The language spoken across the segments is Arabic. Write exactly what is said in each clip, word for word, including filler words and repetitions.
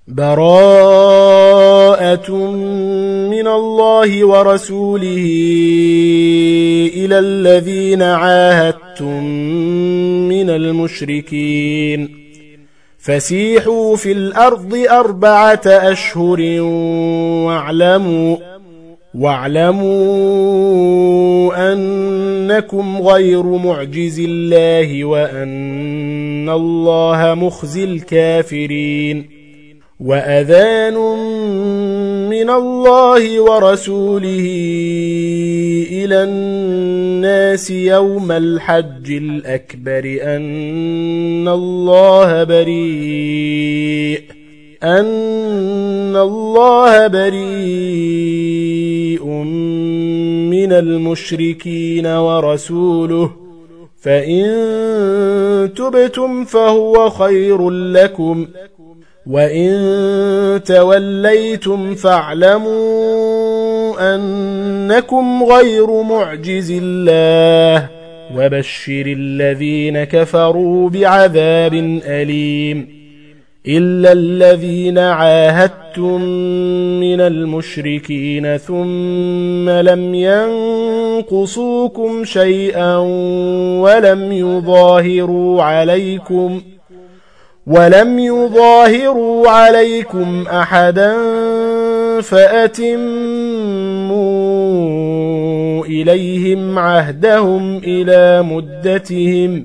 براءة من الله ورسوله إلى الذين عاهدتم من المشركين فسيحوا في الأرض أربعة أشهر واعلموا واعلموا أنكم غير معجز الله وأن الله مخزي الكافرين وأذان من الله ورسوله إلى الناس يوم الحج الأكبر أن الله بريء أن الله بريء من المشركين ورسوله فإن تبتم فهو خير لكم وإن توليتم فاعلموا أنكم غير معجز الله وبشر الذين كفروا بعذاب أليم إلا الذين عاهدتم من المشركين ثم لم ينقصوكم شيئا ولم يظاهروا عليكم ولم يظاهروا عليكم أحدا فأتموا إليهم عهدهم إلى مدتهم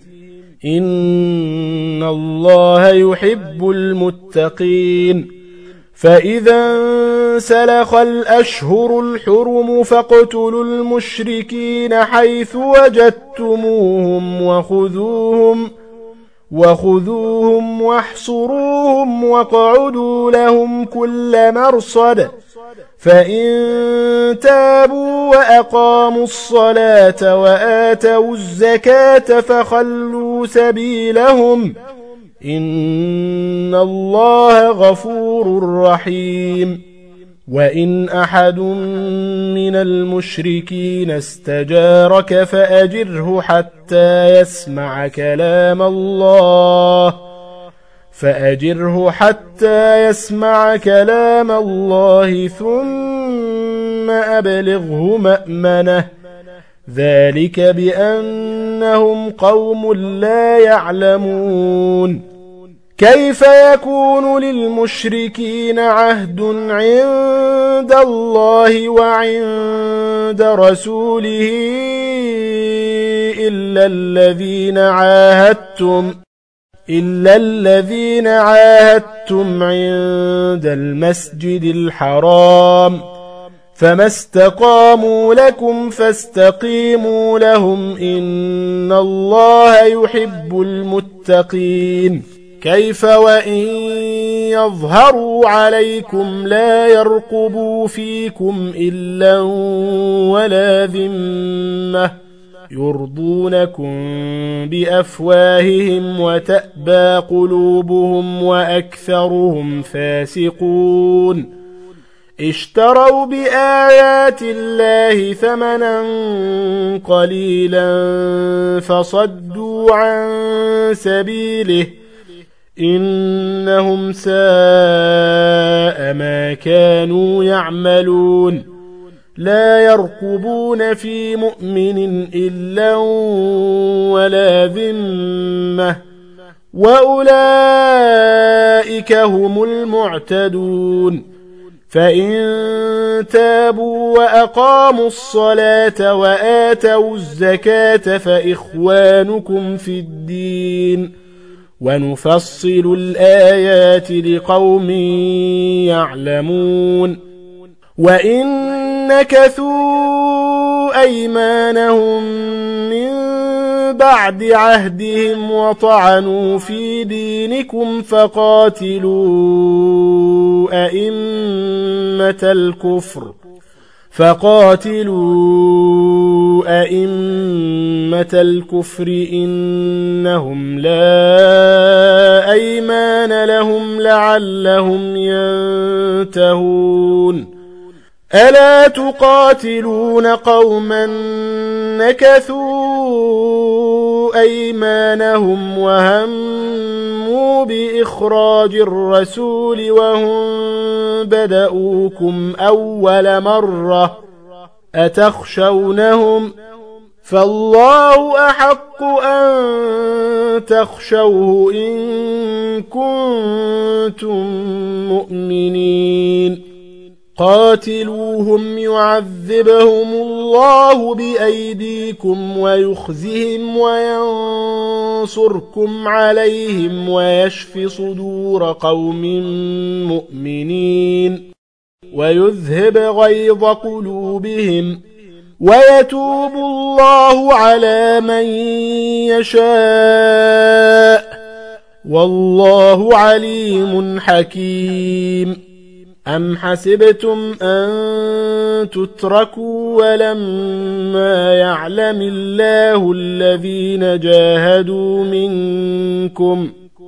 إن الله يحب المتقين فإذا انسلخ الأشهر الحرم فاقتلوا المشركين حيث وجدتموهم وخذوهم وخذوهم واحصروهم واقعدوا لهم كل مرصد فإن تابوا وأقاموا الصلاة وآتوا الزكاة فخلوا سبيلهم إن الله غفور رحيم وإن أحد من المشركين استجارك فأجره حتى يسمع كلام الله فأجره حتى يسمع كلام الله ثم أبلغه مأمنه ذلك بأنهم قوم لا يعلمون كيف يكون للمشركين عهد عند الله وعند رسوله إلا الذين عاهدتم إلا الذين عاهدتم عند المسجد الحرام فما استقاموا لكم فاستقيموا لهم إن الله يحب المتقين كيف وإن يظهروا عليكم لا يرقبوا فيكم إلا ولا ذمة يرضونكم بأفواههم وتأبى قلوبهم وأكثرهم فاسقون اشتروا بآيات الله ثمنا قليلا فصدوا عن سبيله إنهم ساء ما كانوا يعملون لا يرقبون في مؤمن إلا ولا ذمة وأولئك هم المعتدون فإن تابوا وأقاموا الصلاة وآتوا الزكاة فإخوانكم في الدين ونفصل الآيات لقوم يعلمون وإن نكثوا أيمانهم من بعد عهدهم وطعنوا في دينكم فقاتلوا أئمة الكفر فقاتلوا أئمة الكفر إنهم لا أيمان لهم لعلهم ينتهون ألا تقاتلون قوما نكثوا أيمانهم وهموا بإخراج الرسول وهم بدؤوكم أول مرة أتخشونهم فالله أحق أن تخشوه إن كنتم مؤمنين قاتلوهم يعذبهم الله بأيديكم ويخزهم وينصركم عليهم ويشف صدور قوم مؤمنين ويذهب غيظ قلوبهم ويتوب الله على من يشاء والله عليم حكيم أم حسبتم أن تتركوا ولما يعلم الله الذين جاهدوا منكم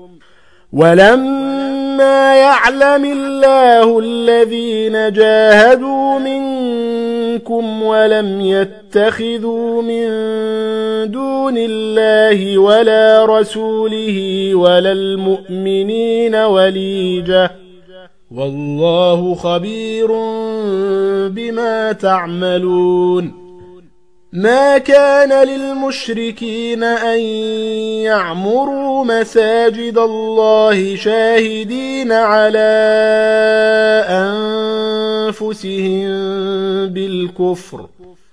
ولما يعلم الله الذين جاهدوا منكم ولم يتخذوا من دون الله ولا رسوله ولا المؤمنين وليجة والله خبير بما تعملون ما كان للمشركين أن يعمروا مساجد الله شاهدين على أنفسهم بالكفر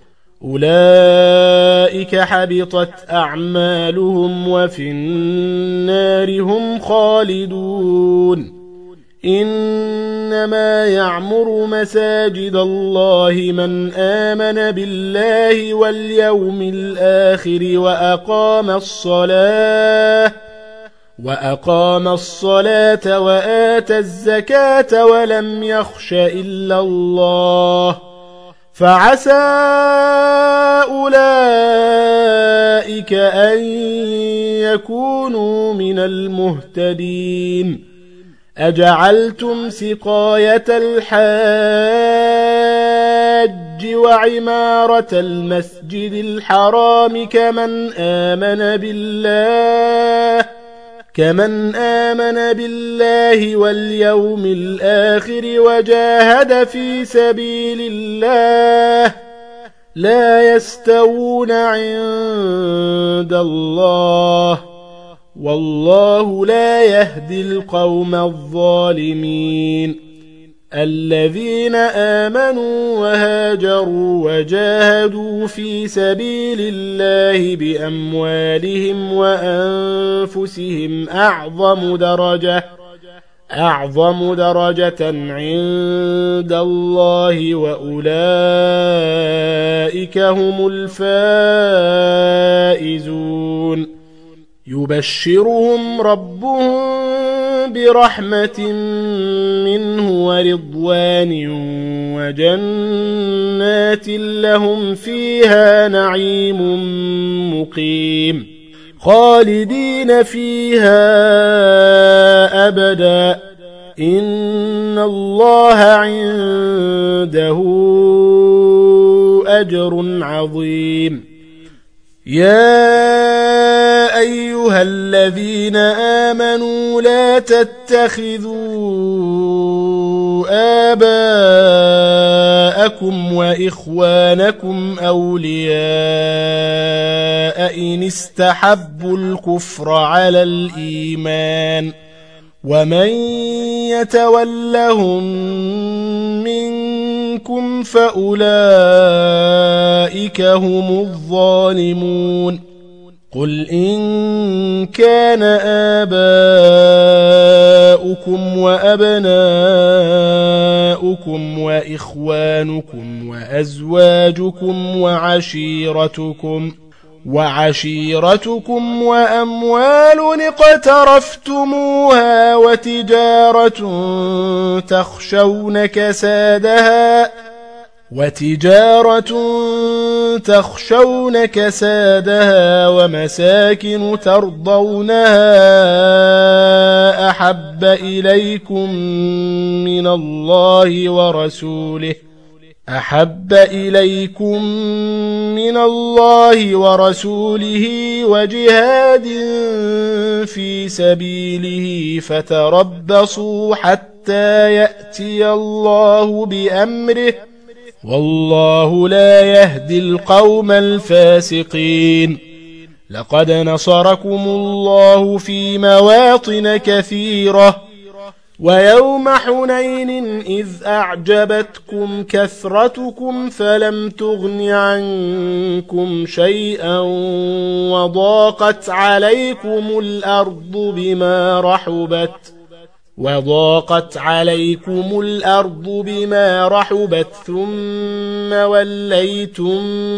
أولئك حبطت أعمالهم وفي النار هم خالدون إنما يعمر مساجد الله من آمن بالله واليوم الآخر وأقام الصلاة وأقام الصلاة وآتى الزكاة ولم يخش إلا الله فعسى أولئك أن يكونوا من المهتدين أجعلتم سقاية الحاج وعمارة المسجد الحرام كمن آمن بالله كمن آمن بالله واليوم الآخر وجاهد في سبيل الله لا يستوون عند الله والله لا يهدي القوم الظالمين الذين آمنوا وهاجروا وجاهدوا في سبيل الله بأموالهم وأنفسهم أعظم درجة أعظم درجة عند الله وأولئك هم الفائزون يبشرهم ربهم برحمة منه ورضوان وجنات لهم فيها نعيم مقيم خالدين فيها أبدا إن الله عنده أجر عظيم يا أيها الذين آمنوا لا تتخذوا آباءكم وإخوانكم أولياء إن استحبوا الكفر على الإيمان ومن يتولهم منكم فأولئك هم الظالمون قل إن كان آباؤكم وأبناؤكم وإخوانكم وأزواجكم وعشيرتكم وعشيرتكم وأموال اقترفتموها وتجارة تخشون كسادها وتجارة تخشون كسادها ومساكن ترضونها أحب إليكم من الله ورسوله أحب إليكم من الله ورسوله وجهاد في سبيله فتربصوا حتى يأتي الله بأمره والله لا يهدي القوم الفاسقين. لقد نصركم الله في مواطن كثيرة ويوم حنين إذ أعجبتكم كثرتكم فلم تغن عنكم شيئا وضاقت عليكم الأرض بما رحبت وضاقت عليكم الأرض بما رحبت ثم وليتم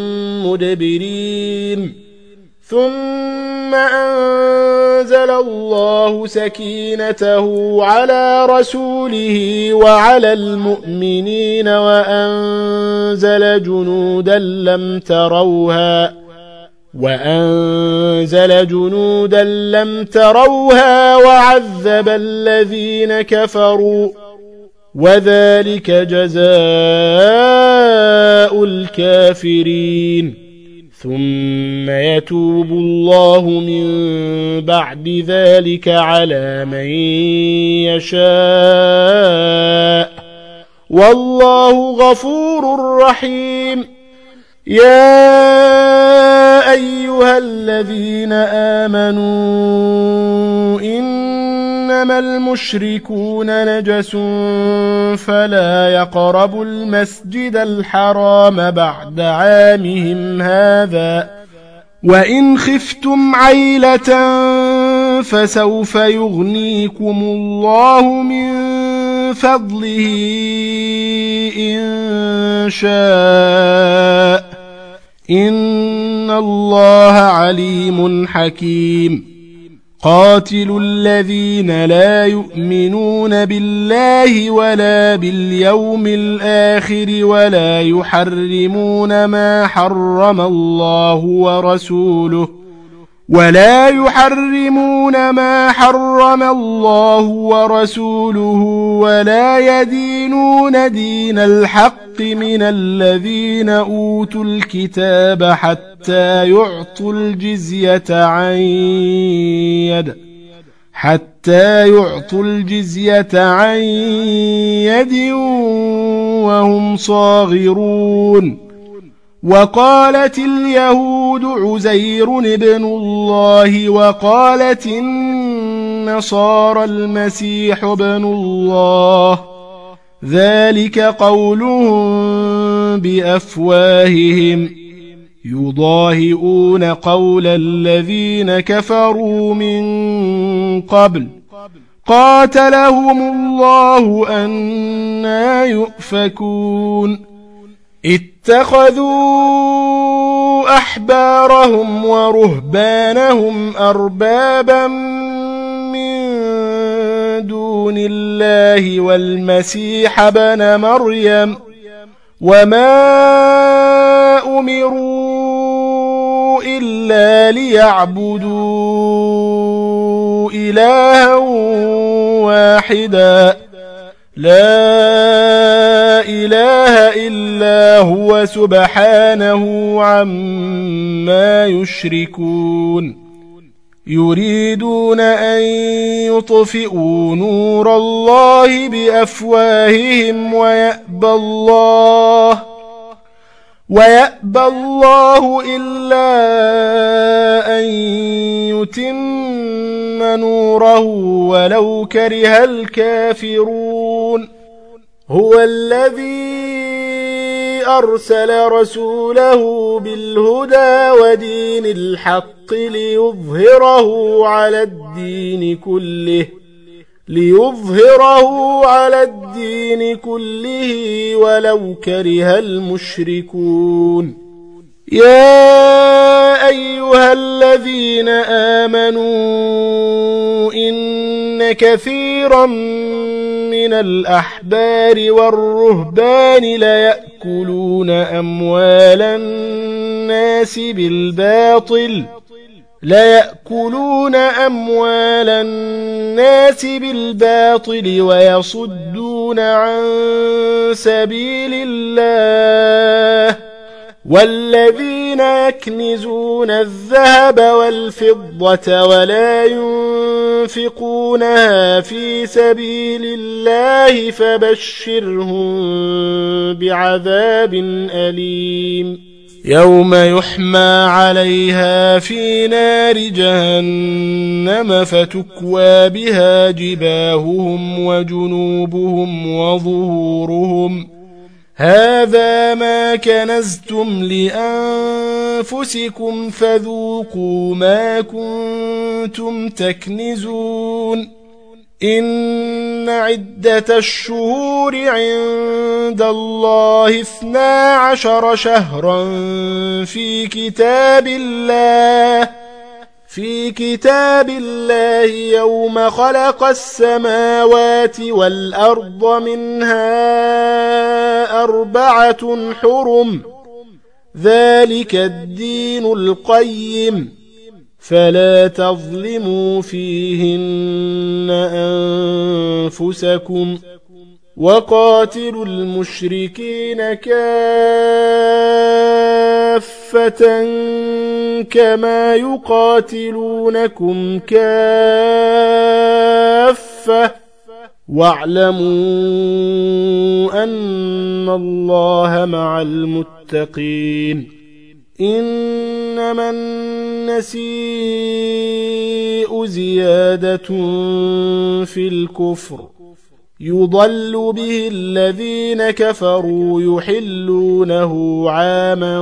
مدبرين ثم أنزل الله سكينته على رسوله وعلى المؤمنين وأنزل جنودا لم تروها وأنزل جنودا لم تروها وعذب الذين كفروا وذلك جزاء الكافرين. ثم يتوب الله من بعد ذلك على من يشاء والله غفور رحيم. يا أيها الذين آمنوا إنما المشركون نجس فلا يقربوا المسجد الحرام بعد عامهم هذا وإن خفتم عيلة فسوف يغنيكم الله من فضله إن شاء إن الله عليم حكيم. قاتلوا الذين لا يؤمنون بالله ولا باليوم الآخر ولا يحرمون ما حرم الله ورسوله ولا يحرمون ما حرم الله ورسوله ولا يدينون دين الحق من الذين أوتوا الكتاب حتى يعطوا الجزية عن يد حتى يعطوا الجزية عن يد وهم صاغرون. وقالت اليهود عزير ابن الله وقالت النصارى المسيح ابن الله ذلك قولهم بأفواههم يضاهئون قول الذين كفروا من قبل قاتلهم الله أنى يؤفكون. اتخذوا أحبارهم ورهبانهم أربابا من دون الله والمسيح ابن مريم وما أمروا إلا ليعبدوا إلها واحدا لا إله إلا هو سبحانه عما يشركون. يريدون أن يطفئوا نور الله بأفواههم ويأبى الله ويأبى الله إلا أن يتم نوره ولو كره الكافرون. هو الذي أرسل رسوله بالهدى ودين الحق ليظهره على الدين كله ليظهره على الدين كله ولو كره المشركون. يا أيها الذين آمنوا إن كثيرا من الأحبار والرهبان ليأكلون أموال الناس بالباطل ليأكلون أموال الناس بالباطل ويصدون عن سبيل الله والذين يكنزون الذهب والفضة ولا ينفقونها في سبيل الله فبشرهم بعذاب أليم يوم يحمى عليها في نار جهنم فتكوى بها جباههم وجنوبهم وظهورهم هذا ما كنزتم لأنفسكم فذوقوا ما كنتم تكنزون إن عدة الشهور عند الله اثنا عشر شهرا في كتاب الله في كتاب الله يوم خلق السماوات والأرض منها أربعة حرم ذلك الدين القيم فلا تظلموا فيهن أنفسكم وقاتلوا المشركين كافة كما يقاتلونكم كافة واعلموا أن الله مع المتقين إنما النسيء زيادة في الكفر يضل به الذين كفروا يحلونه عاما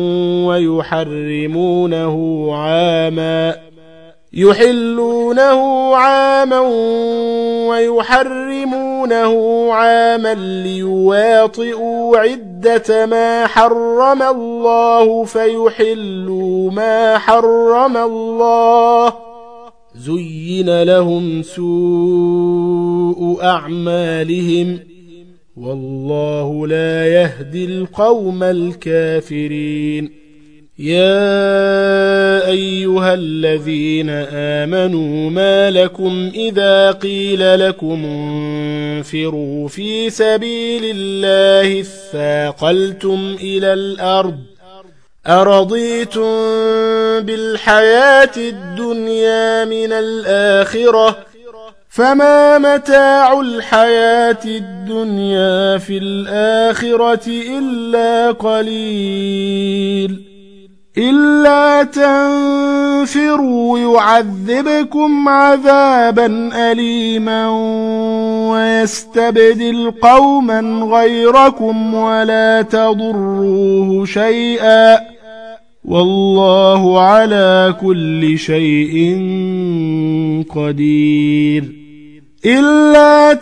ويحرمونه عاما يحلونه عاما ويحرمونه عاما ليواطئوا عدة ما حرم الله فيحلوا ما حرم الله زين لهم سوء أعمالهم والله لا يهدي القوم الكافرين يا أيها الذين آمنوا ما لكم إذا قيل لكم انفروا في سبيل الله اثاقلتم إلى الأرض أرضيتم بالحياة الدنيا من الآخرة فما متاع الحياة الدنيا في الآخرة إلا قليل إلا تنفروا يعذبكم عذابا أليما ويستبدل قوما غيركم ولا تضروه شيئا والله على كل شيء قدير إلا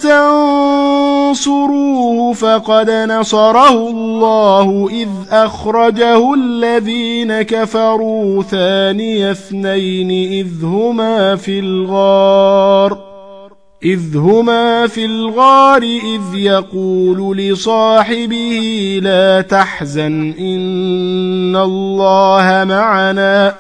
تنصروه فقد نصره الله إذ أخرجه الذين كفروا ثاني اثنين إذ هما في الغار إذ هما في الغار إذ يقول لصاحبه لا تحزن إن الله معنا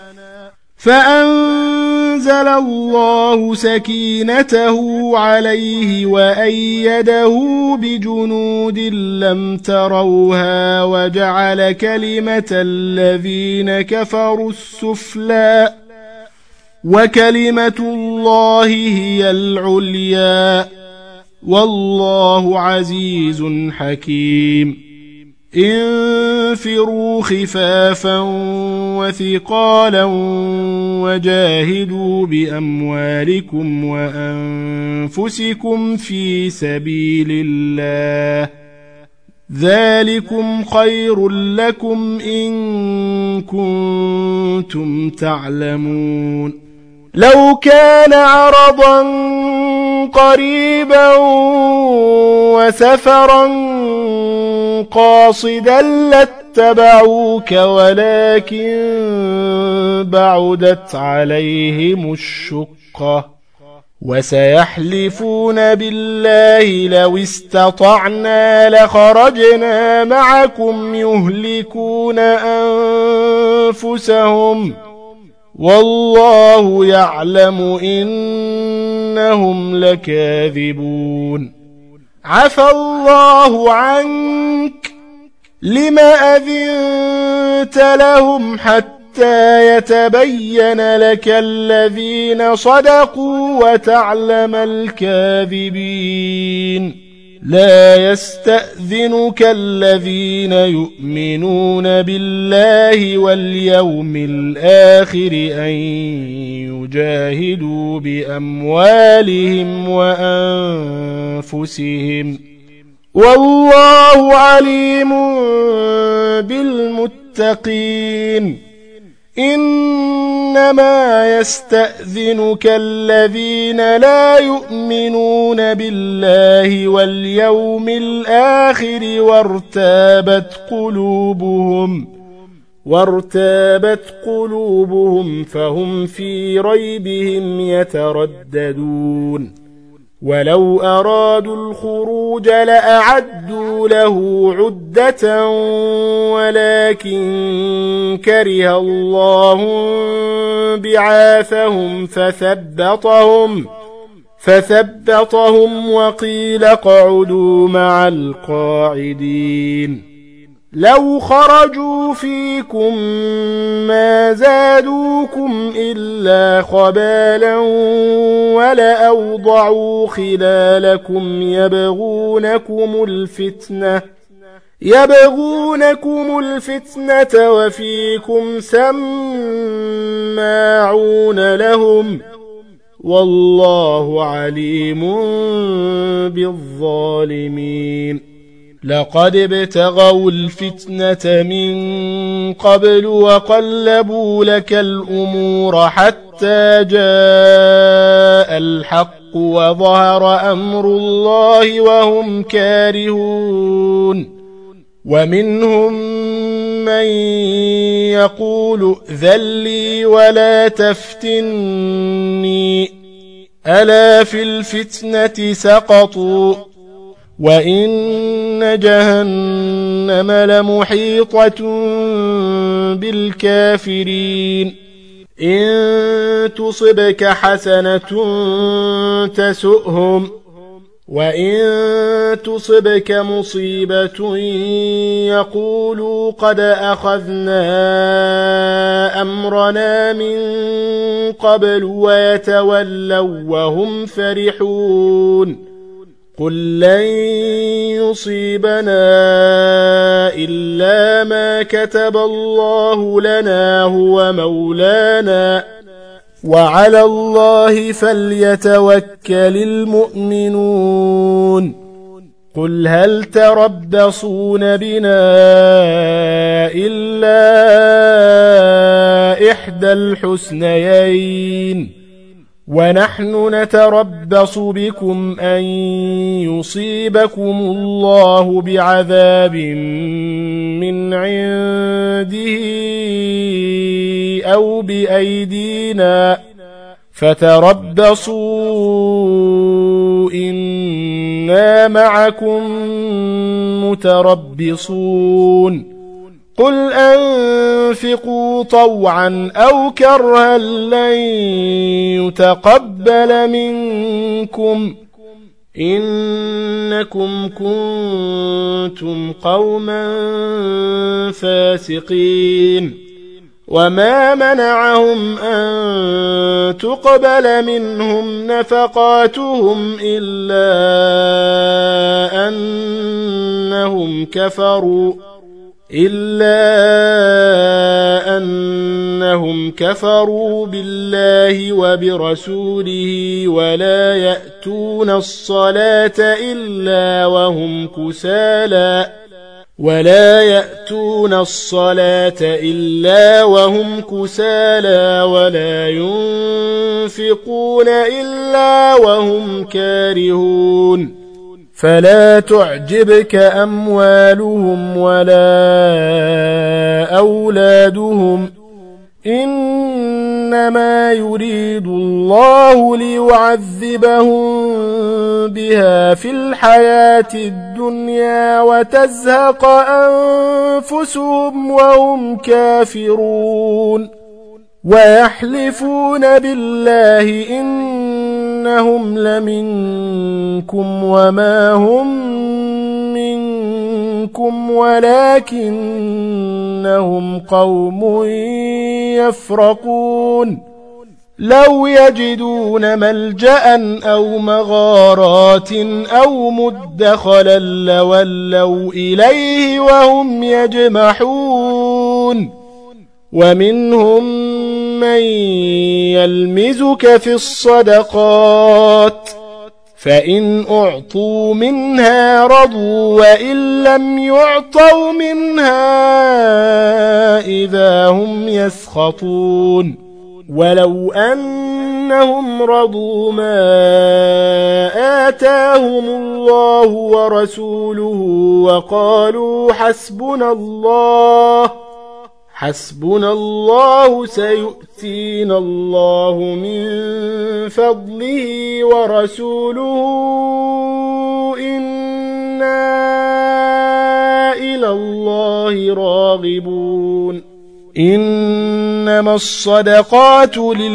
فأنزل الله سكينته عليه وأيده بجنود لم تروها وجعل كلمة الذين كفروا السفلى وكلمة الله هي العليا والله عزيز حكيم انفروا خفافا وثقالا وجاهدوا بأموالكم وأنفسكم في سبيل الله ذلكم خير لكم إن كنتم تعلمون لو كان عرضا قريبا وسفرا قاصدا لاتبعوك ولكن بعدت عليهم الشقة وسيحلفون بالله لو استطعنا لخرجنا معكم يهلكون أنفسهم والله يعلم إنهم لكاذبون عفى الله عنك لم أذنت لهم حتى يتبين لك الذين صدقوا وتعلم الكاذبين لا يستأذنك الذين يؤمنون بالله واليوم الآخر أن يجاهدوا بأموالهم وأنفسهم والله عليم بالمتقين إنما يستأذنك الذين لا يؤمنون بالله واليوم الآخر وارتابت قلوبهم وارتابت قلوبهم فهم في ريبهم يترددون ولو أرادوا الخروج لأعدوا له عدة ولكن كره الله بعاثهم فثبطهم فثبطهم وقيل اقعدوا مع القاعدين لو خرجوا فيكم ما زادوكم إلا خبالا ولأوضعوا خلالكم يبغونكم الفتنة يبغونكم الفتنة وفيكم سماعون لهم والله عليم بالظالمين لقد ابتغوا الفتنة من قبل وقلبوا لك الأمور حتى جاء الحق وظهر أمر الله وهم كارهون ومنهم من يقول ائذن لي ولا تفتني ألا في الفتنة سقطوا وإن جهنم لمحيطة بالكافرين إن تصبك حسنة تسؤهم وإن تصبك مصيبة يقولوا قد أخذنا أمرنا من قبل ويتولوا وهم فرحون قل لن يصيبنا إلا ما كتب الله لنا هو مولانا وعلى الله فليتوكل المؤمنون قل هل تربصون بنا إلا إحدى الحسنيين ونحن نتربص بكم أن يصيبكم الله بعذاب من عنده أو بأيدينا فتربصوا إنا معكم متربصون قل أنفقوا طوعا أو كرها لن يتقبل منكم إنكم كنتم قوما فاسقين وما منعهم أن تقبل منهم نفقاتهم إلا أنهم كفروا إلا أنهم كفروا بالله وبرسوله ولا يأتون الصلاة إلا وهم كسالى ولا يأتون الصلاة إلا وهم كسالى ولا ينفقون إلا وهم كارهون فلا تعجبك أموالهم ولا أولادهم إنما يريد الله ليعذبهم بها في الحياة الدنيا وتزهق أنفسهم وهم كافرون ويحلفون بالله إنهم لمنكم وما هم منكم ولكنهم قوم يفرقون لو يجدون ملجأ أو مغارات أو مدخلا لولوا إليه وهم يجمحون ومنهم من يلمزك في الصدقات فإن أعطوا منها رضوا وإن لم يعطوا منها إذا هم يسخطون ولو أنهم رضوا ما آتاهم الله ورسوله وقالوا حسبنا الله حسبنا الله سيؤتينا الله من فضله ورسوله إنا إلى الله راغبون إنما الصدقات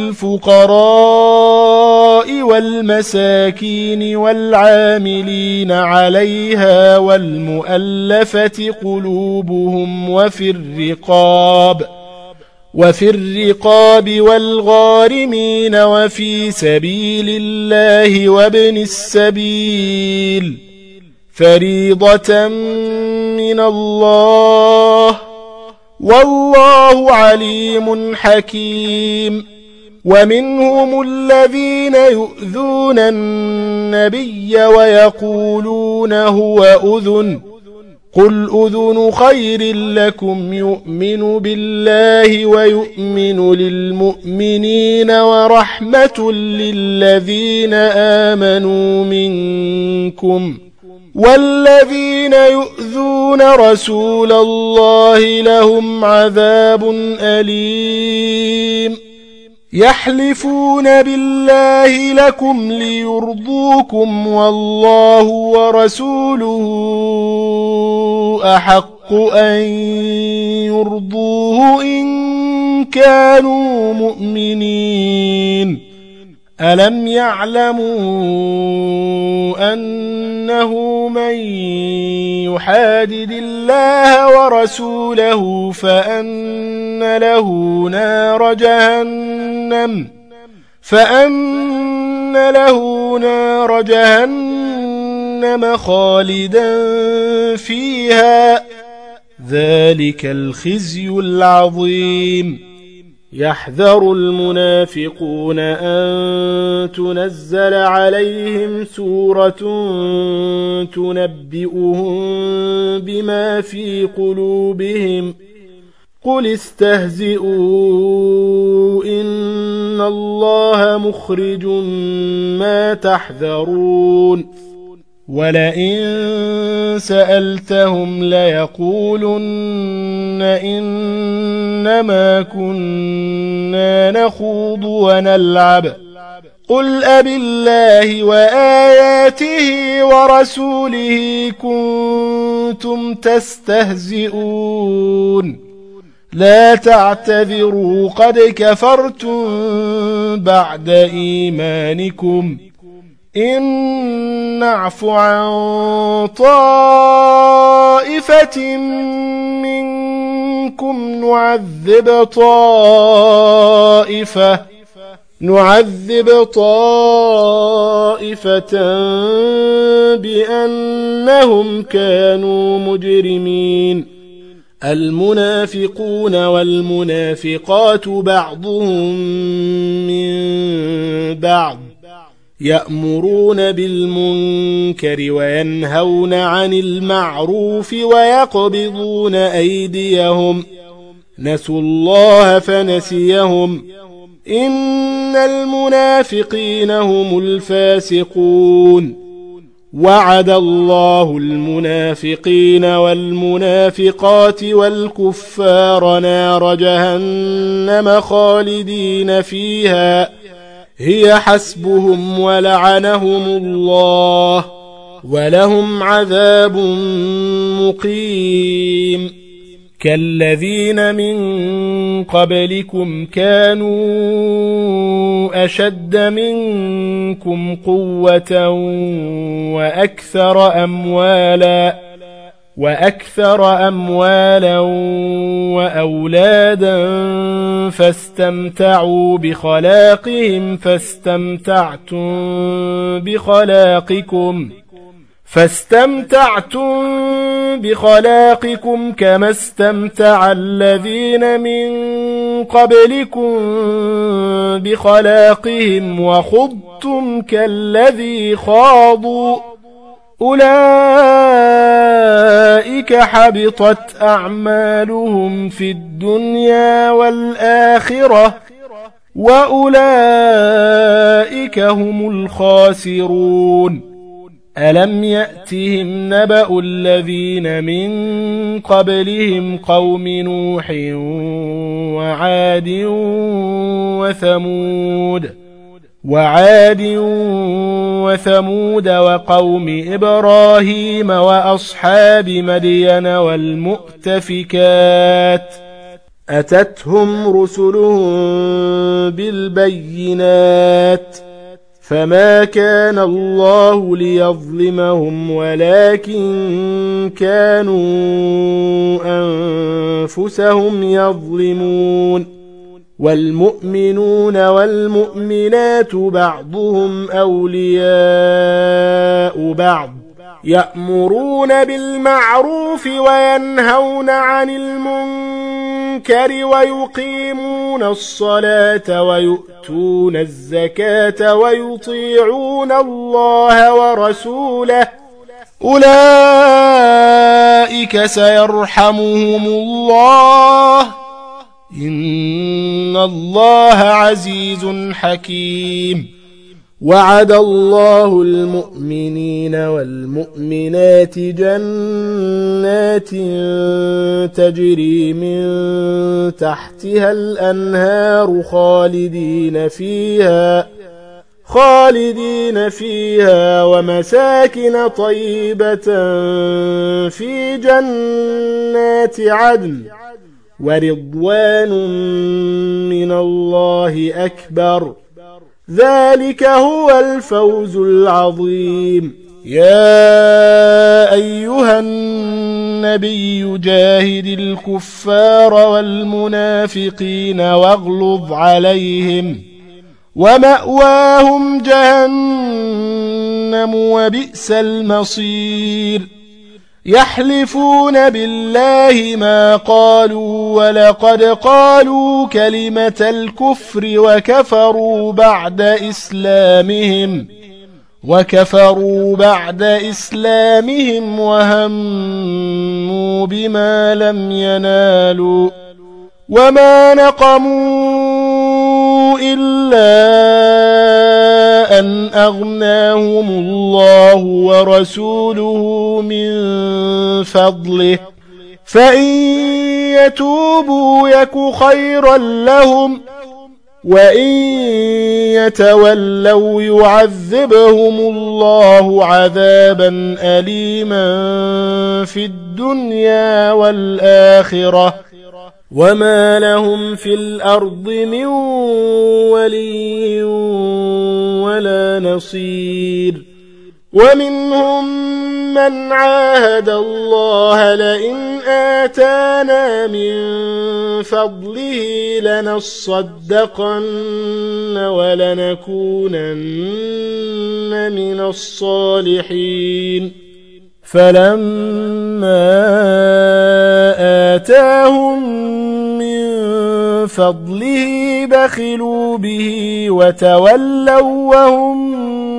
للفقراء والمساكين والعاملين عليها والمؤلفة قلوبهم وفي الرقاب وفي الرقاب والغارمين وفي سبيل الله وابن السبيل فريضة من الله والله عليم حكيم ومنهم الذين يؤذون النبي ويقولون هو أذن قل أذن خير لكم يؤمن بالله ويؤمن للمؤمنين ورحمة للذين آمنوا منكم والذين يؤذون رسول الله لهم عذاب أليم يحلفون بالله لكم ليرضوكم والله ورسوله أحق أن يرضوه إن كانوا مؤمنين ألم يعلموا أنه من يحادد الله ورسوله فأن له نار جهنم فأن له نار جهنم خالدا فيها ذلك الخزي العظيم يحذر المنافقون أن تنزل عليهم سورة تنبئهم بما في قلوبهم قل استهزئوا إن الله مخرج ما تحذرون ولئن سألتهم ليقولن إنما كنا نخوض ونلعب قل أبالله وآياته ورسوله كنتم تستهزئون لا تعتذروا قد كفرتم بعد إيمانكم إن نعف عن طائفة منكم نعذب طائفة نعذب طائفة بأنهم كانوا مجرمين المنافقون والمنافقات بعضهم من بعض يأمرون بالمنكر وينهون عن المعروف ويقبضون أيديهم نسوا الله فنسيهم إن المنافقين هم الفاسقون وعد الله المنافقين والمنافقات والكفار نار جهنم خالدين فيها هي حسبهم ولعنهم الله ولهم عذاب مقيم كالذين من قبلكم كانوا أشد منكم قوة وأكثر أموالا وأكثر أموالا وأولادا فاستمتعوا بخلاقهم فاستمتعتم بخلاقكم فاستمتعتم بخلاقكم كما استمتع الذين من قبلكم بخلاقهم وخضتم كالذي خاضوا أولئك حبطت أعمالهم في الدنيا والآخرة وأولئك هم الخاسرون ألم يأتهم نبأ الذين من قبلهم قوم نوح وعاد وثمود وعاد وثمود وقوم إبراهيم وأصحاب مدين والمؤتفكات أتتهم رسلهم بالبينات فما كان الله ليظلمهم ولكن كانوا أنفسهم يظلمون والمؤمنون والمؤمنات بعضهم أولياء بعض يأمرون بالمعروف وينهون عن المنكر ويقيمون الصلاة ويؤتون الزكاة ويطيعون الله ورسوله أولئك سيرحمهم الله إن الله عزيز حكيم وعد الله المؤمنين والمؤمنات جنات تجري من تحتها الأنهار خالدين فيها خالدين فيها ومساكن طيبة في جنات عدن ورضوان من الله أكبر ذلك هو الفوز العظيم يا أيها النبي جاهد الكفار والمنافقين واغلظ عليهم ومأواهم جهنم وبئس المصير يحلفون بالله ما قالوا ولقد قالوا كلمة الكفر وكفروا بعد إسلامهم وكفروا بعد إسلامهم وهموا بما لم ينالوا وما نقموا إلا أن أغناهم الله ورسوله من فضله فإن يتوبوا يك خيرا لهم وإن يتولوا يعذبهم الله عذابا أليما في الدنيا والآخرة وما لهم في الأرض من ولي ولا نصير ومنهم من عاهد الله لئن آتانا من فضله لنصدقن ولنكونن من الصالحين فلما آتاهم من فضله بخلوا به وتولوا وهم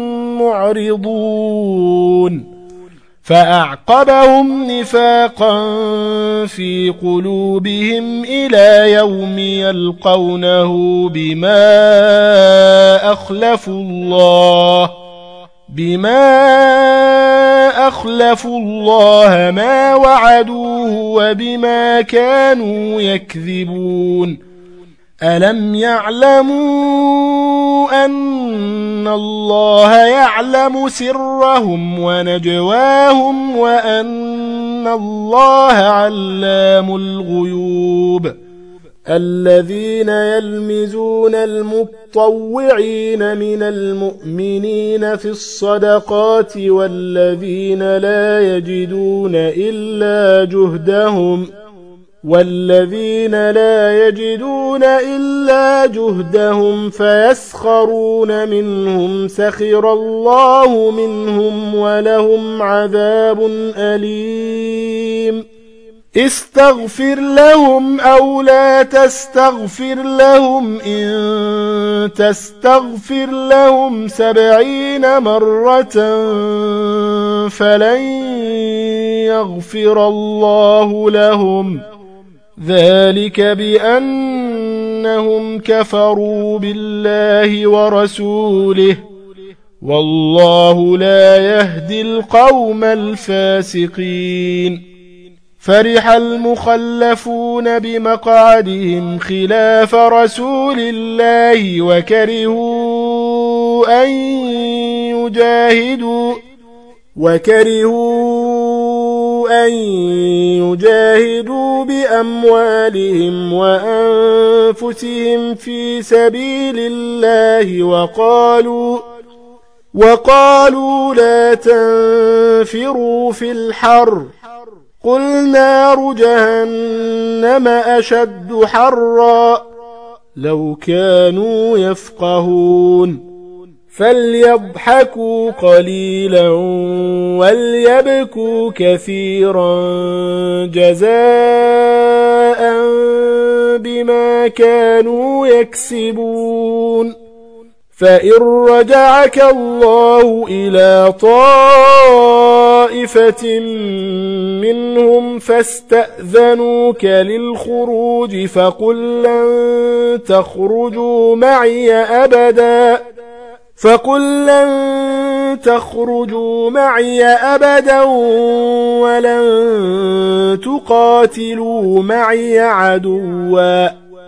معرضون فأعقبهم نفاقا في قلوبهم إلى يوم يلقونه بما أخلفوا الله بما أخلفوا الله ما وعدوه وبما كانوا يكذبون ألم يعلموا أن الله يعلم سرهم ونجواهم وأن إن الله علام الغيوب الذين يلمزون المطوعين من المؤمنين في الصدقات والذين لا يجدون إلا جهدهم والذين لا يجدون إلا جهدهم فيسخرون منهم سخر الله منهم ولهم عذاب أليم استغفر لهم أو لا تستغفر لهم إن تستغفر لهم سبعين مرة فلن يغفر الله لهم ذلك بأنهم كفروا بالله ورسوله والله لا يهدي القوم الفاسقين فرح المخلفون بمقعدهم خلاف رسول الله وكرهوا أن يجاهدوا وكرهوا أن يجاهدوا بأموالهم وأنفسهم في سبيل الله وقالوا وقالوا لا تنفروا في الحر قل نار جهنم أشد حرا لو كانوا يفقهون فليضحكوا قليلا وليبكوا كثيرا جزاء بما كانوا يكسبون فإن رجعك الله إلى طائفة منهم فاستأذنوك للخروج فقل لن تخرجوا معي أبدا فقل لن تخرجوا معي أبدا ولن تقاتلوا معي عدوا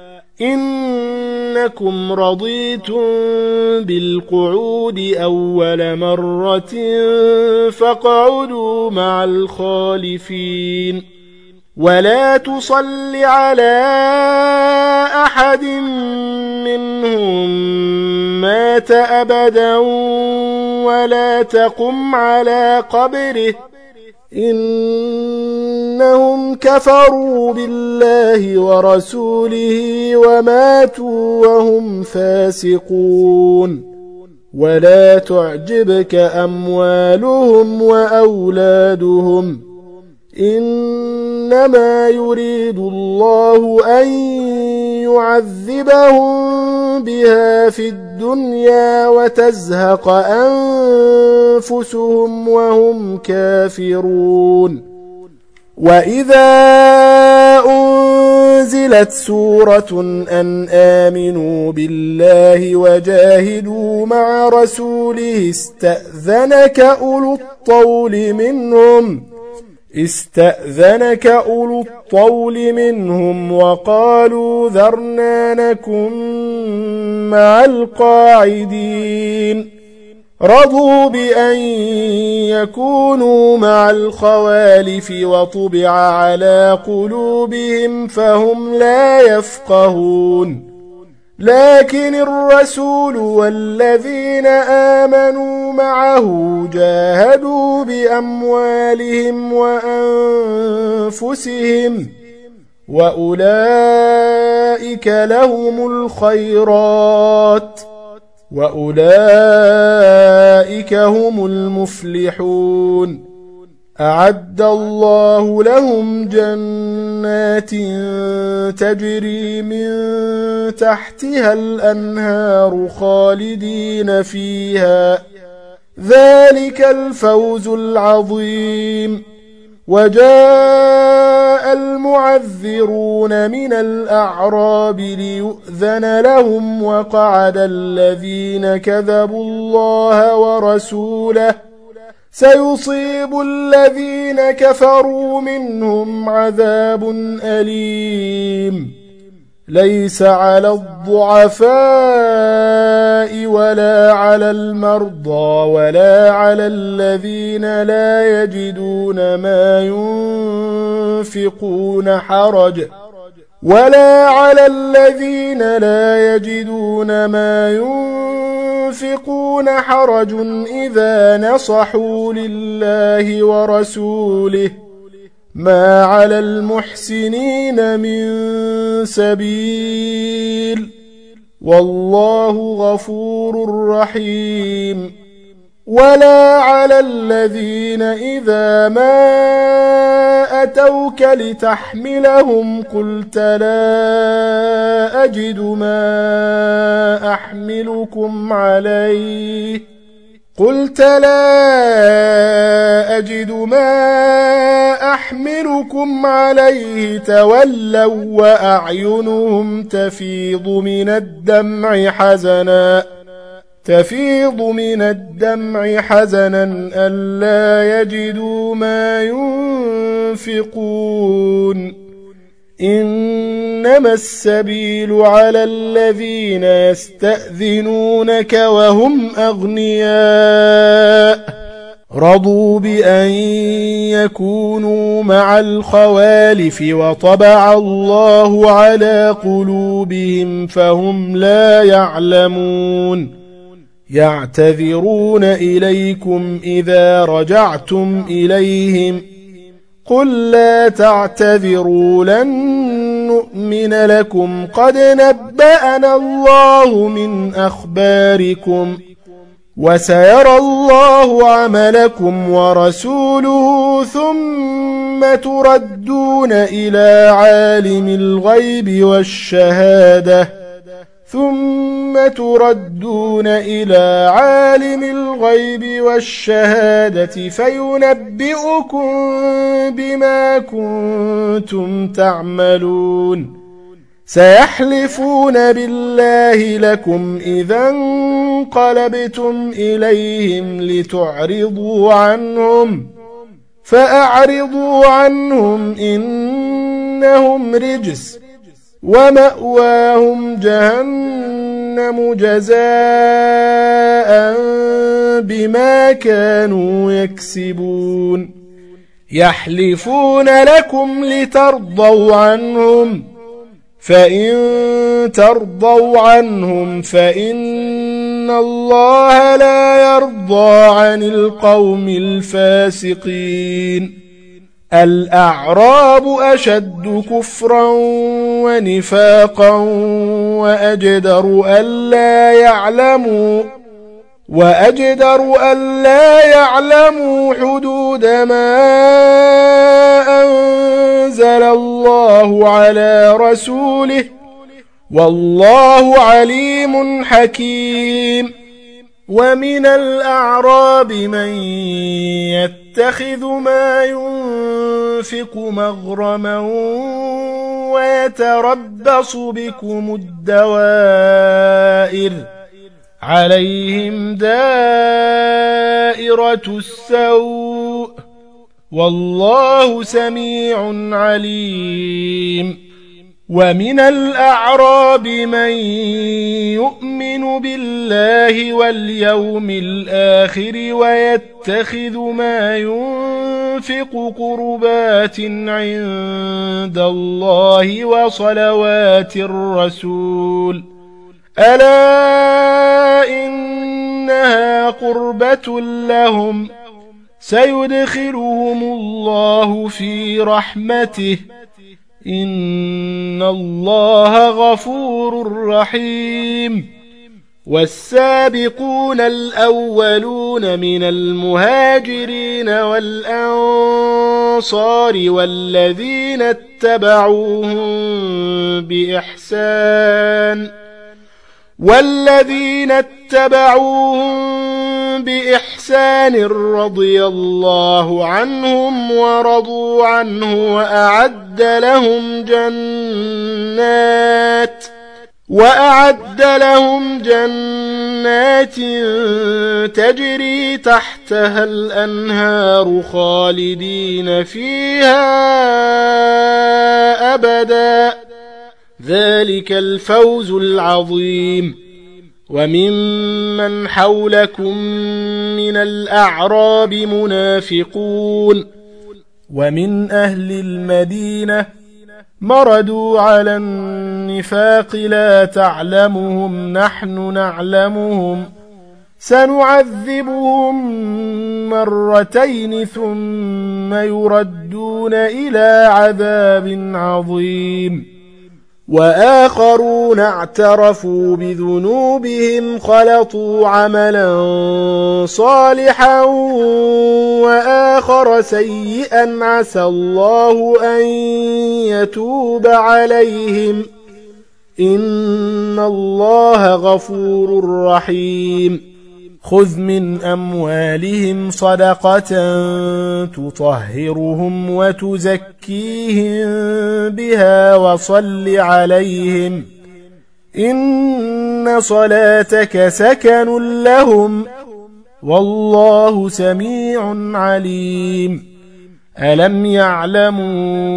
إنكم رضيتم بالقعود أول مرة فاقعدوا مع الخالفين ولا تصل على أحد منهم مات أبدا ولا تقم على قبره إنهم كفروا بالله ورسوله وماتوا وهم فاسقون ولا تعجبك أموالهم وأولادهم إنما يريد الله أن يعذبهم بها في الدنيا وتزهق أنفسهم وهم كافرون وإذا أنزلت سورة أن آمنوا بالله وجاهدوا مع رسوله استأذنك أولو الطول منهم استأذنك أولو الطول منهم وقالوا ذرنا نكن مع القاعدين رضوا بأن يكونوا مع الخوالف وطبع على قلوبهم فهم لا يفقهون لكن الرسول والذين آمنوا معه جاهدوا بأموالهم وأنفسهم وأولئك لهم الخيرات وأولئك هم المفلحون أعد الله لهم جنات تجري من تحتها الأنهار خالدين فيها ذلك الفوز العظيم وجاء المعذرون من الأعراب ليؤذن لهم وقعد الذين كذبوا الله ورسوله سيصيب الذين كفروا منهم عذاب أليم ليس على الضعفاء ولا على المرضى ولا على الذين لا يجدون ما ينفقون حرج ولا على الذين لا يجدون ما ينفقون حرج إذا نصحوا لله ورسوله ما على المحسنين من سبيل والله غفور رحيم. ولا على الذين إذا ما أتوك لتحملهم قلت لا أجد ما أحملكم عليه قلت لا أجد ما أحملكم عليه تولوا وأعينهم تفيض من الدمع حزنا تفيض من الدمع حزنا ألا يجدوا ما ينفقون. إنما السبيل على الذين يستأذنونك وهم أغنياء رضوا بأن يكونوا مع الخوالف وطبع الله على قلوبهم فهم لا يعلمون. يعتذرون إليكم إذا رجعتم إليهم قل لا تعتذروا لن نؤمن لكم قد نبأنا الله من أخباركم وسيرى الله عملكم ورسوله ثم تردون إلى عالم الغيب والشهادة ثم تردون إلى عالم الغيب والشهادة فينبئكم بما كنتم تعملون. سيحلفون بالله لكم إذا انقلبتم إليهم لتعرضوا عنهم فأعرضوا عنهم إنهم رجس ومأواهم جهنم جزاء بما كانوا يكسبون. يحلفون لكم لترضوا عنهم فإن ترضوا عنهم فإن الله لا يرضى عن القوم الفاسقين. الأعراب أشد كفرا ونفاقا وأجدر ألا يعلموا وأجدر ألا يعلموا حدود ما أنزل الله على رسوله والله عليم حكيم. ومن الأعراب من يتخذ ما ينفق مغرما ويتربص بكم الدوائر عليهم دائرة السوء والله سميع عليم. ومن الأعراب من يؤمن بالله واليوم الآخر ويتخذ ما ينفق قربات عند الله وصلوات الرسول ألا إنها قربة لهم سيدخلهم الله في رحمته إن الله غفور رحيم. والسابقون الأولون من المهاجرين والأنصار والذين اتبعوهم بإحسان والذين اتبعوهم بإحسان رضي الله عنهم ورضوا عنه وأعد لهم جنات وأعد لهم جنات تجري تحتها الأنهار خالدين فيها أبدا ذلك الفوز العظيم. وممن حولكم من الأعراب منافقون ومن أهل المدينة مردوا على النفاق لا تعلمهم نحن نعلمهم سنعذبهم مرتين ثم يردون إلى عذاب عظيم. وآخرون اعترفوا بذنوبهم خلطوا عملا صالحا وآخر سيئا عسى الله أن يتوب عليهم إن الله غفور رحيم. خذ من أموالهم صدقة تطهرهم وتزكيهم بها وصل عليهم إن صلاتك سكن لهم والله سميع عليم. ألم يعلموا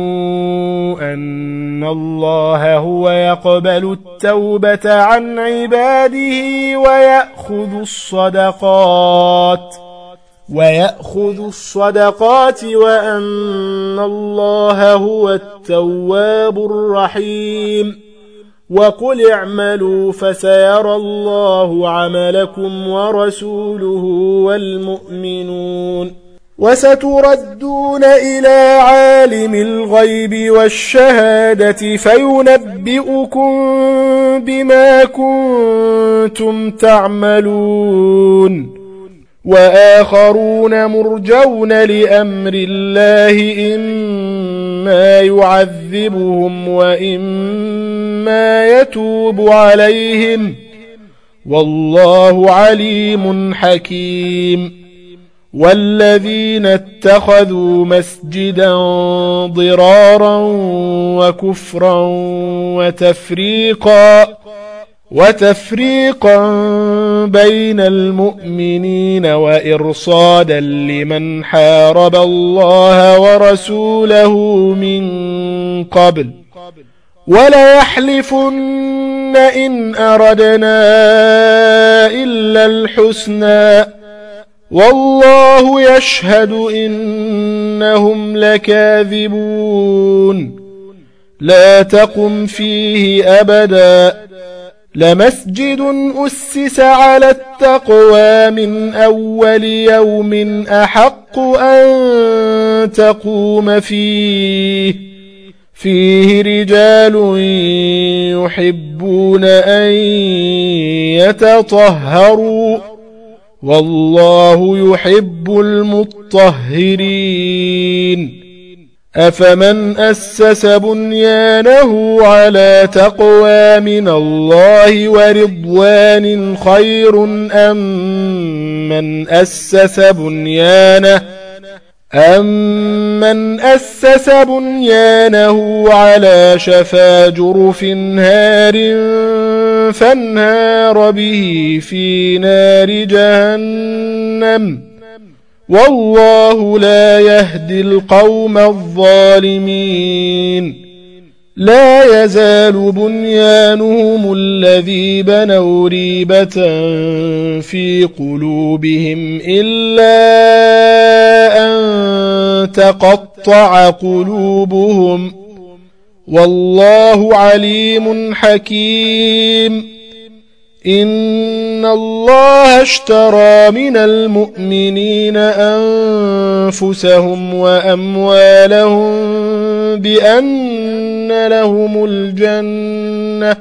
أن الله هو يقبل التوبة عن عباده ويأخذ الصدقات ويأخذ الصدقات وأن الله هو التواب الرحيم. وقل اعملوا فسيرى الله عملكم ورسوله والمؤمنون وستردون إلى عالم الغيب والشهادة فينبئكم بما كنتم تعملون. وآخرون مرجون لأمر الله إما يعذبهم وإما يتوب عليهم والله عليم حكيم. والذين اتخذوا مسجدا ضرارا وكفرا وتفريقا وتفريقا بين المؤمنين وإرصادا لمن حارب الله ورسوله من قبل وليحلفن إن أردنا إلا الحسنى والله يشهد إنهم لكاذبون. لا تقم فيه أبدا لمسجد أسس على التقوى من أول يوم أحق أن تقوم فيه فيه رجال يحبون أن يتطهروا والله يحب المطهرين. أفمن أسس بنيانه على تقوى من الله ورضوان خير أم من أسس بنيانه أَمَّنْ أَسَّسَ بُنْيَانَهُ عَلَى شَفَا جُرُفٍ هَارٍ فَانْهَارَ بِهِ فِي نَارِ جَهَنَّمَ وَاللَّهُ لَا يَهْدِي الْقَوْمَ الظَّالِمِينَ. لا يزال بنيانهم الذي بنوا ريبة في قلوبهم إلا أن تقطع قلوبهم والله عليم حكيم. إن الله اشترى من المؤمنين أنفسهم وأموالهم بأن لهم الجنة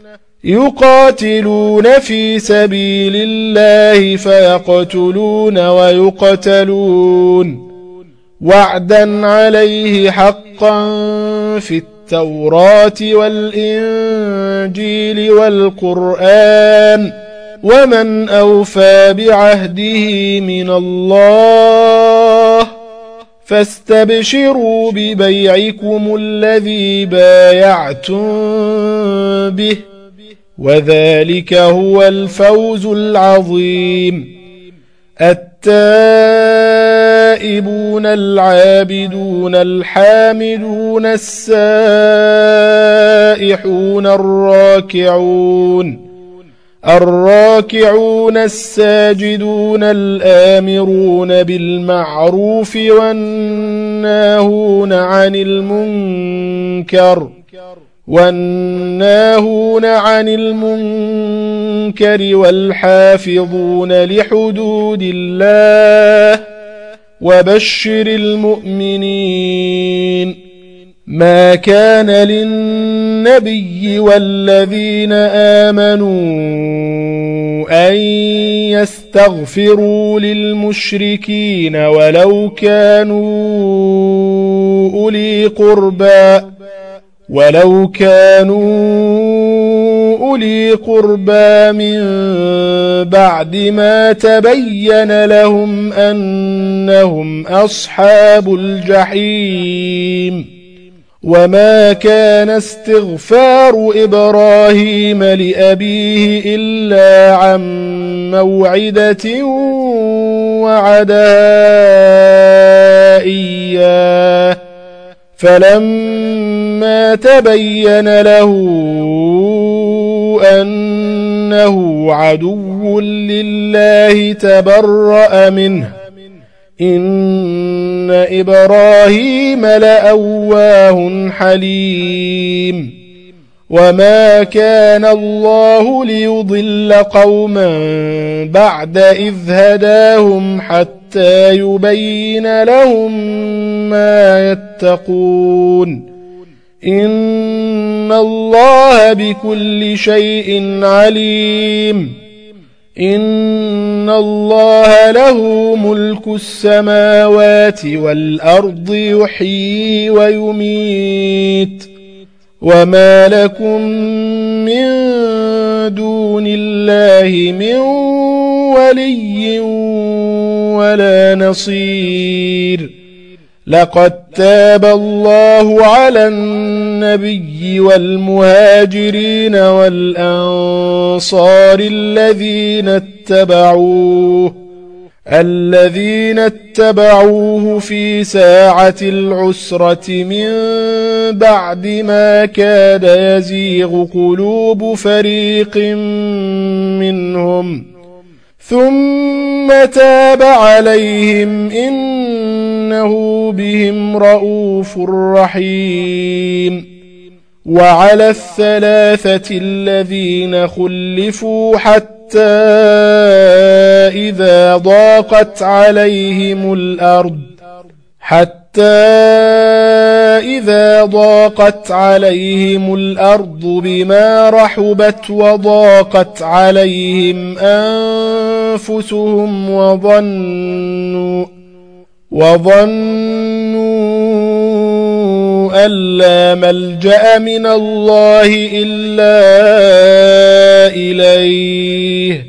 يقاتلون في سبيل الله فيقتلون ويقتلون وعدا عليه حقا في التوراة والإنجيل والقرآن ومن أوفى بعهده من الله فاستبشروا ببيعكم الذي بايعتم به وذلك هو الفوز العظيم. التائبون العابدون الحامدون السائحون الراكعون الراكعون الساجدون الآمرون بالمعروف والناهون عن المنكر والناهون عن المنكر والحافظون لحدود الله وبشر المؤمنين. ما كان للنبي والذين آمنوا أن يستغفروا للمشركين ولو كانوا أولي قربى ولو كانوا أولي قربى من بعد ما تبين لهم أنهم أصحاب الجحيم. وما كان استغفار إبراهيم لأبيه إلا عن موعدة وعدها إياه فلما تبين له أنه عدو لله تبرأ منه إن إبراهيم لأواه حليم. وما كان الله ليضل قوما بعد إذ هداهم حتى يبين لهم ما يتقون إن الله بكل شيء عليم. إن الله له ملك السماوات والأرض يحيي ويميت وما لكم من دون الله من ولي ولا نصير. لقد تاب الله على النبي والمهاجرين والأنصار الذين اتبعوه الذين اتبعوه في ساعة العسرة من بعد ما كاد يزيغ قلوب فريق منهم ثم تاب عليهم إنه بهم رءوف رحيم. وعلى الثلاثة الذين خلفوا حتى إذا ضاقت عليهم الأرض حتى إذا ضاقت عليهم الأرض بما رحبت وضاقت عليهم أنفسهم وظنوا وظنوا أن لا ملجأ من الله إلا إليه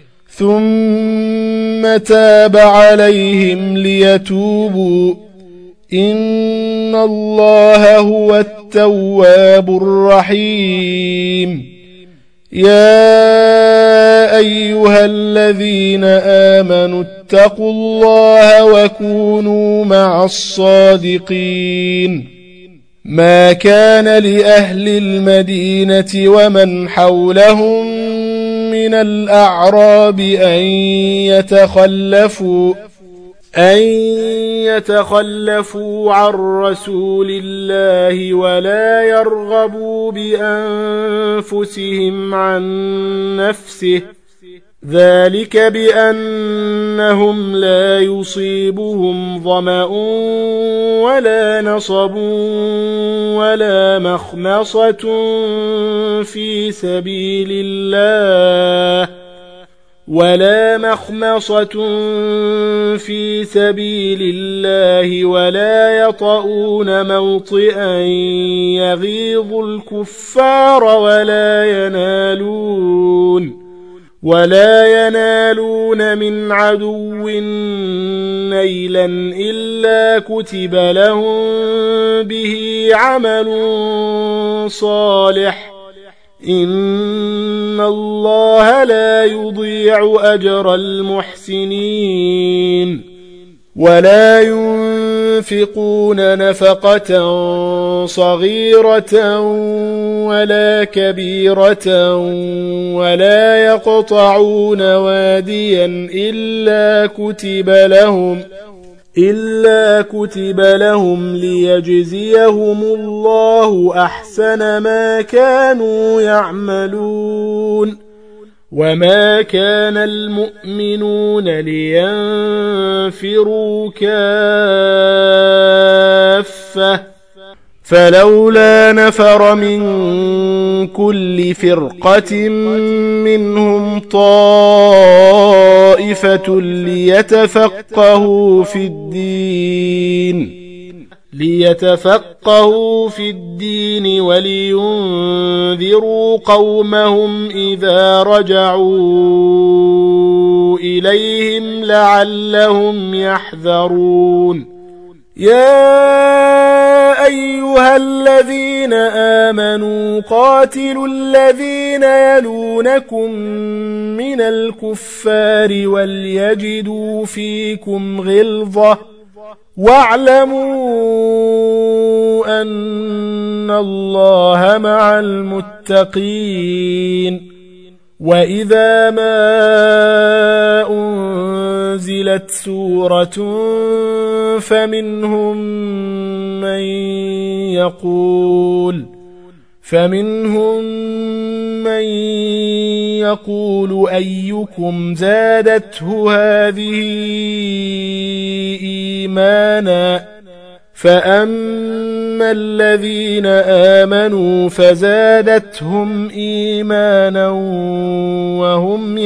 ثم تاب عليهم ليتوبوا إن الله هو التواب الرحيم. يا أيها الذين آمنوا اتقوا الله وكونوا مع الصادقين. ما كان لأهل المدينة ومن حولهم من الأعراب أن يتخلفوا أن يتخلفوا عن رسول الله ولا يرغبوا بأنفسهم عن نفسه ذلك بأنهم لا يصيبهم ظمأ ولا نصب ولا مخمصة في سبيل الله ولا مخمصة في سبيل الله ولا يطؤون موطئا يغيظ الكفار ولا ينالون ولا ينالون من عدو نيلا إلا كتب لهم به عمل صالح إن الله لا يضيع أجر المحسنين ولا ينفقون نفقة صغيرة ولا كبيرة ولا يقطعون واديا إلا كتب لهم إلا كتب لهم ليجزيهم الله أحسن ما كانوا يعملون وما كان المؤمنون لينفروا كافة فلولا نفر من كل فرقة منهم طائفة ليتفقهوا في الدين ليتفقهوا في الدين ولينذروا قومهم إذا رجعوا إليهم لعلهم يحذرون يا أيها الذين آمنوا قاتلوا الذين يلونكم من الكفار وليجدوا فيكم غلظة واعلموا أن الله مع المتقين وإذا ما أنزلت سورة فمنهم من يقول فمنهم من يقول أيكم زادته هذه إيمانا فأما الذين آمنوا فزادتهم إيمانا وهم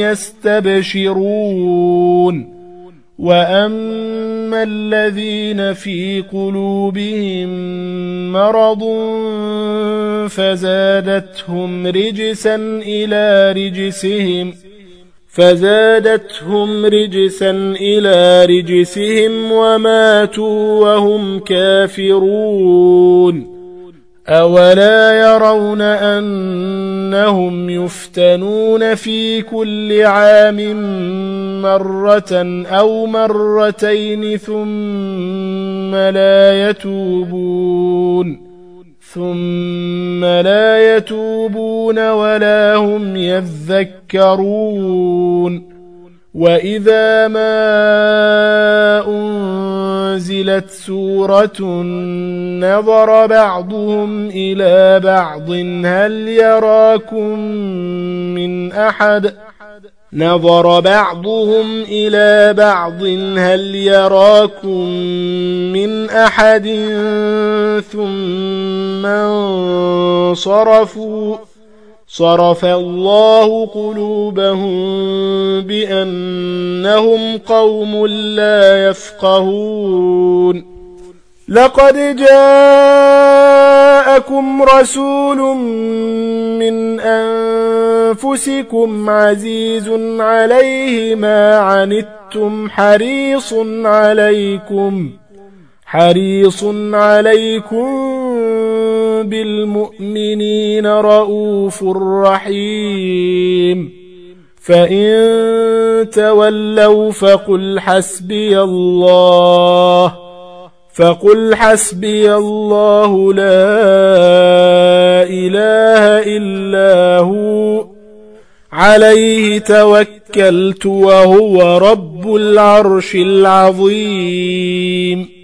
يستبشرون وأما الذين في قلوبهم مرض فزادتهم رجسا إلى رجسهم فزادتهم رجسا إلى رجسهم وماتوا وهم كافرون أولا يرون أنهم يفتنون في كل عام مرة أو مرتين ثم لا يتوبون ثم لا يتوبون ولا هم يذكرون وإذا ما أنزلت سورة نظر بعضهم إلى بعض هل يراكم من أحد نظر بعضهم إلى بعض هل يراكم من أحد ثم انصرفوا صرف الله قلوبهم بأنهم قوم لا يفقهون لقد جاءكم رسول من أنفسكم عزيز عليه ما عنتم حريص عليكم حريص عليكم بالمؤمنين رؤوف رحيم فإن تولوا فقل حسبي الله فقل حسبي الله لا إله إلا هو عليه توكلت وهو رب العرش العظيم